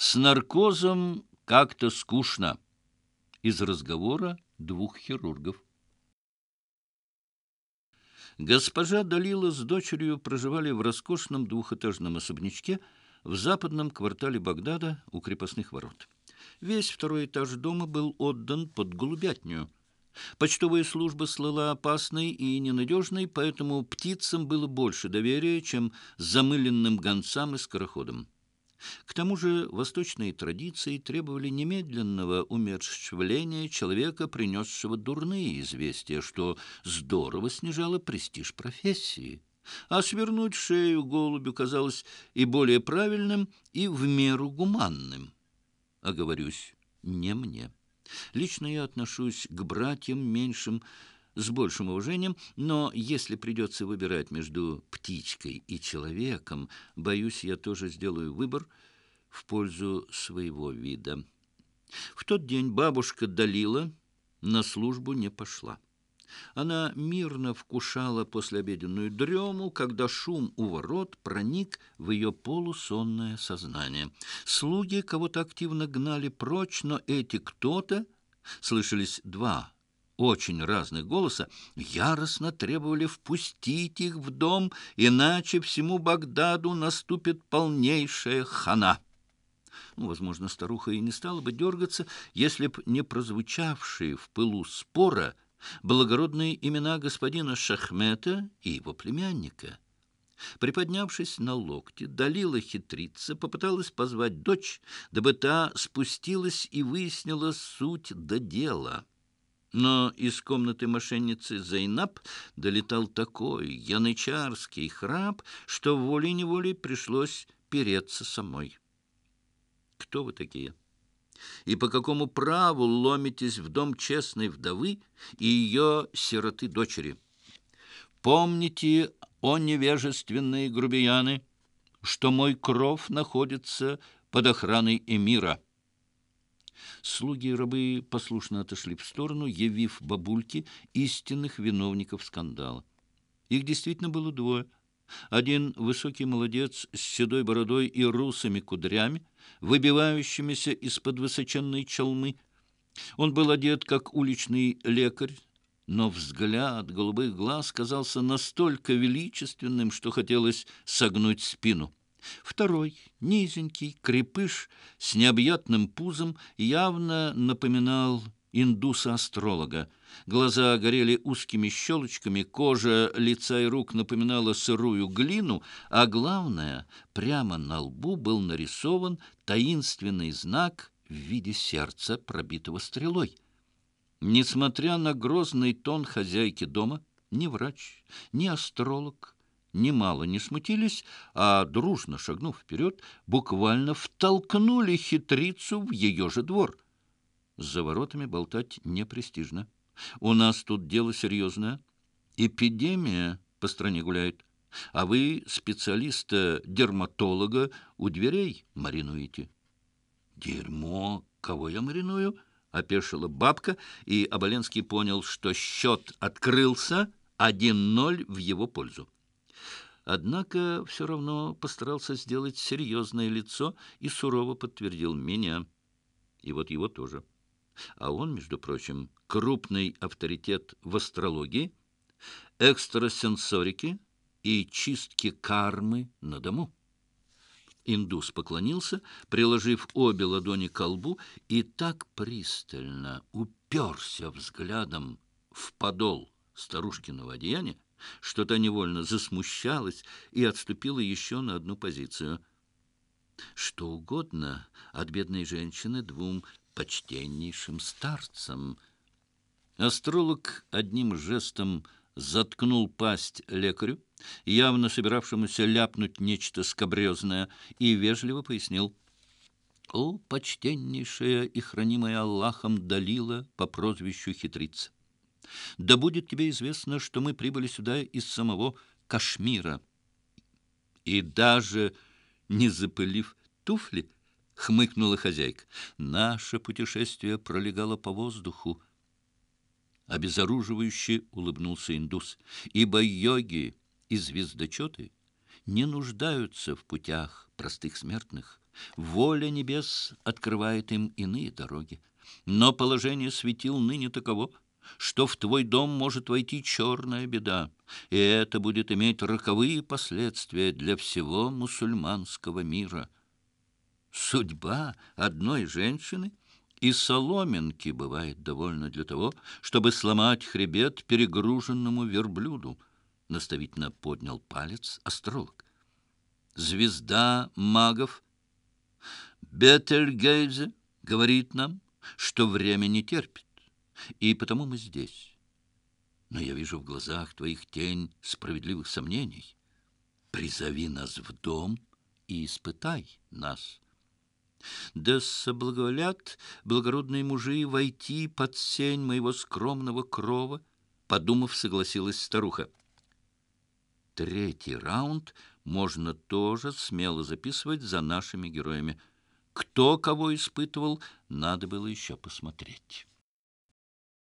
С наркозом как-то скучно. Из разговора двух хирургов. Госпожа Далила с дочерью проживали в роскошном двухэтажном особнячке в западном квартале Багдада у крепостных ворот. Весь второй этаж дома был отдан под голубятню. Почтовая служба слыла опасной и ненадежной, поэтому птицам было больше доверия, чем замыленным гонцам и скороходам. К тому же восточные традиции требовали немедленного умерщвления человека, принесшего дурные известия, что здорово снижало престиж профессии. А свернуть шею голубю казалось и более правильным, и в меру гуманным. Оговорюсь, не мне. Лично я отношусь к братьям меньшим с большим уважением, но если придется выбирать между птичкой и человеком, боюсь, я тоже сделаю выбор в пользу своего вида. В тот день бабушка Далила на службу не пошла. Она мирно вкушала послеобеденную дрему, когда шум у ворот проник в ее полусонное сознание. Слуги кого-то активно гнали прочь, но эти кто-то, слышались два очень разных голоса, яростно требовали впустить их в дом, иначе всему Багдаду наступит полнейшая хана. Возможно, старуха и не стала бы дергаться, если б не прозвучавшие в пылу спора благородные имена господина Шахмета и его племянника. Приподнявшись на локте, Далила хитрица попыталась позвать дочь, дабы та спустилась и выяснила суть до дела. Но из комнаты мошенницы Зайнаб долетал такой янычарский храп, что волей-неволей пришлось переться самой. «Кто вы такие? И по какому праву ломитесь в дом честной вдовы и ее сироты-дочери? Помните, о невежественные грубияны, что мой кров находится под охраной эмира». Слуги и рабы послушно отошли в сторону, явив бабульке истинных виновников скандала. Их действительно было двое. Один высокий молодец с седой бородой и русыми кудрями, выбивающимися из-под высоченной чалмы. Он был одет, как уличный лекарь, но взгляд голубых глаз казался настолько величественным, что хотелось согнуть спину. Второй, низенький, крепыш с необъятным пузом, явно напоминал индуса-астролога. Глаза горели узкими щелочками, кожа лица и рук напоминала сырую глину, а главное, прямо на лбу был нарисован таинственный знак в виде сердца, пробитого стрелой. Несмотря на грозный тон хозяйки дома, ни врач, ни астролог немало не смутились, а, дружно шагнув вперед, буквально втолкнули хитрицу в ее же двор. За воротами болтать непрестижно. У нас тут дело серьезное. Эпидемия по стране гуляет, а вы специалиста-дерматолога у дверей маринуете. Дерьмо! Кого я мариную? — опешила бабка, и Оболенский понял, что счет открылся 1-0 в его пользу. Однако все равно постарался сделать серьезное лицо и сурово подтвердил меня. И вот его тоже. А он, между прочим, крупный авторитет в астрологии, экстрасенсорике и чистке кармы на дому. Индус поклонился, приложив обе ладони к колбу, и так пристально уперся взглядом в подол старушкиного одеяния, что та невольно засмущалась и отступила еще на одну позицию. Что угодно от бедной женщины двум почтеннейшим старцам. Астролог одним жестом заткнул пасть лекарю, явно собиравшемуся ляпнуть нечто скабрезное, и вежливо пояснил: «О, почтеннейшая и хранимая Аллахом Далила по прозвищу Хитрица! Да будет тебе известно, что мы прибыли сюда из самого Кашмира». И даже не запылив туфли, хмыкнула хозяйка. Наше путешествие пролегало по воздуху. Обезоруживающе улыбнулся индус. Ибо йоги и звездочеты не нуждаются в путях простых смертных. Воля небес открывает им иные дороги. Но положение светил ныне таково, что в твой дом может войти черная беда, и это будет иметь роковые последствия для всего мусульманского мира. Судьба одной женщины и соломинки бывает довольно для того, чтобы сломать хребет перегруженному верблюду. Наставительно поднял палец астролог. Звезда магов Бетельгейзе говорит нам, что время не терпит, и потому мы здесь. Но я вижу в глазах твоих тень справедливых сомнений. Призови нас в дом и испытай нас. Да соблаговолят благородные мужи войти под сень моего скромного крова, подумав, согласилась старуха. Третий раунд можно тоже смело записывать за нашими героями. Кто кого испытывал, надо было еще посмотреть.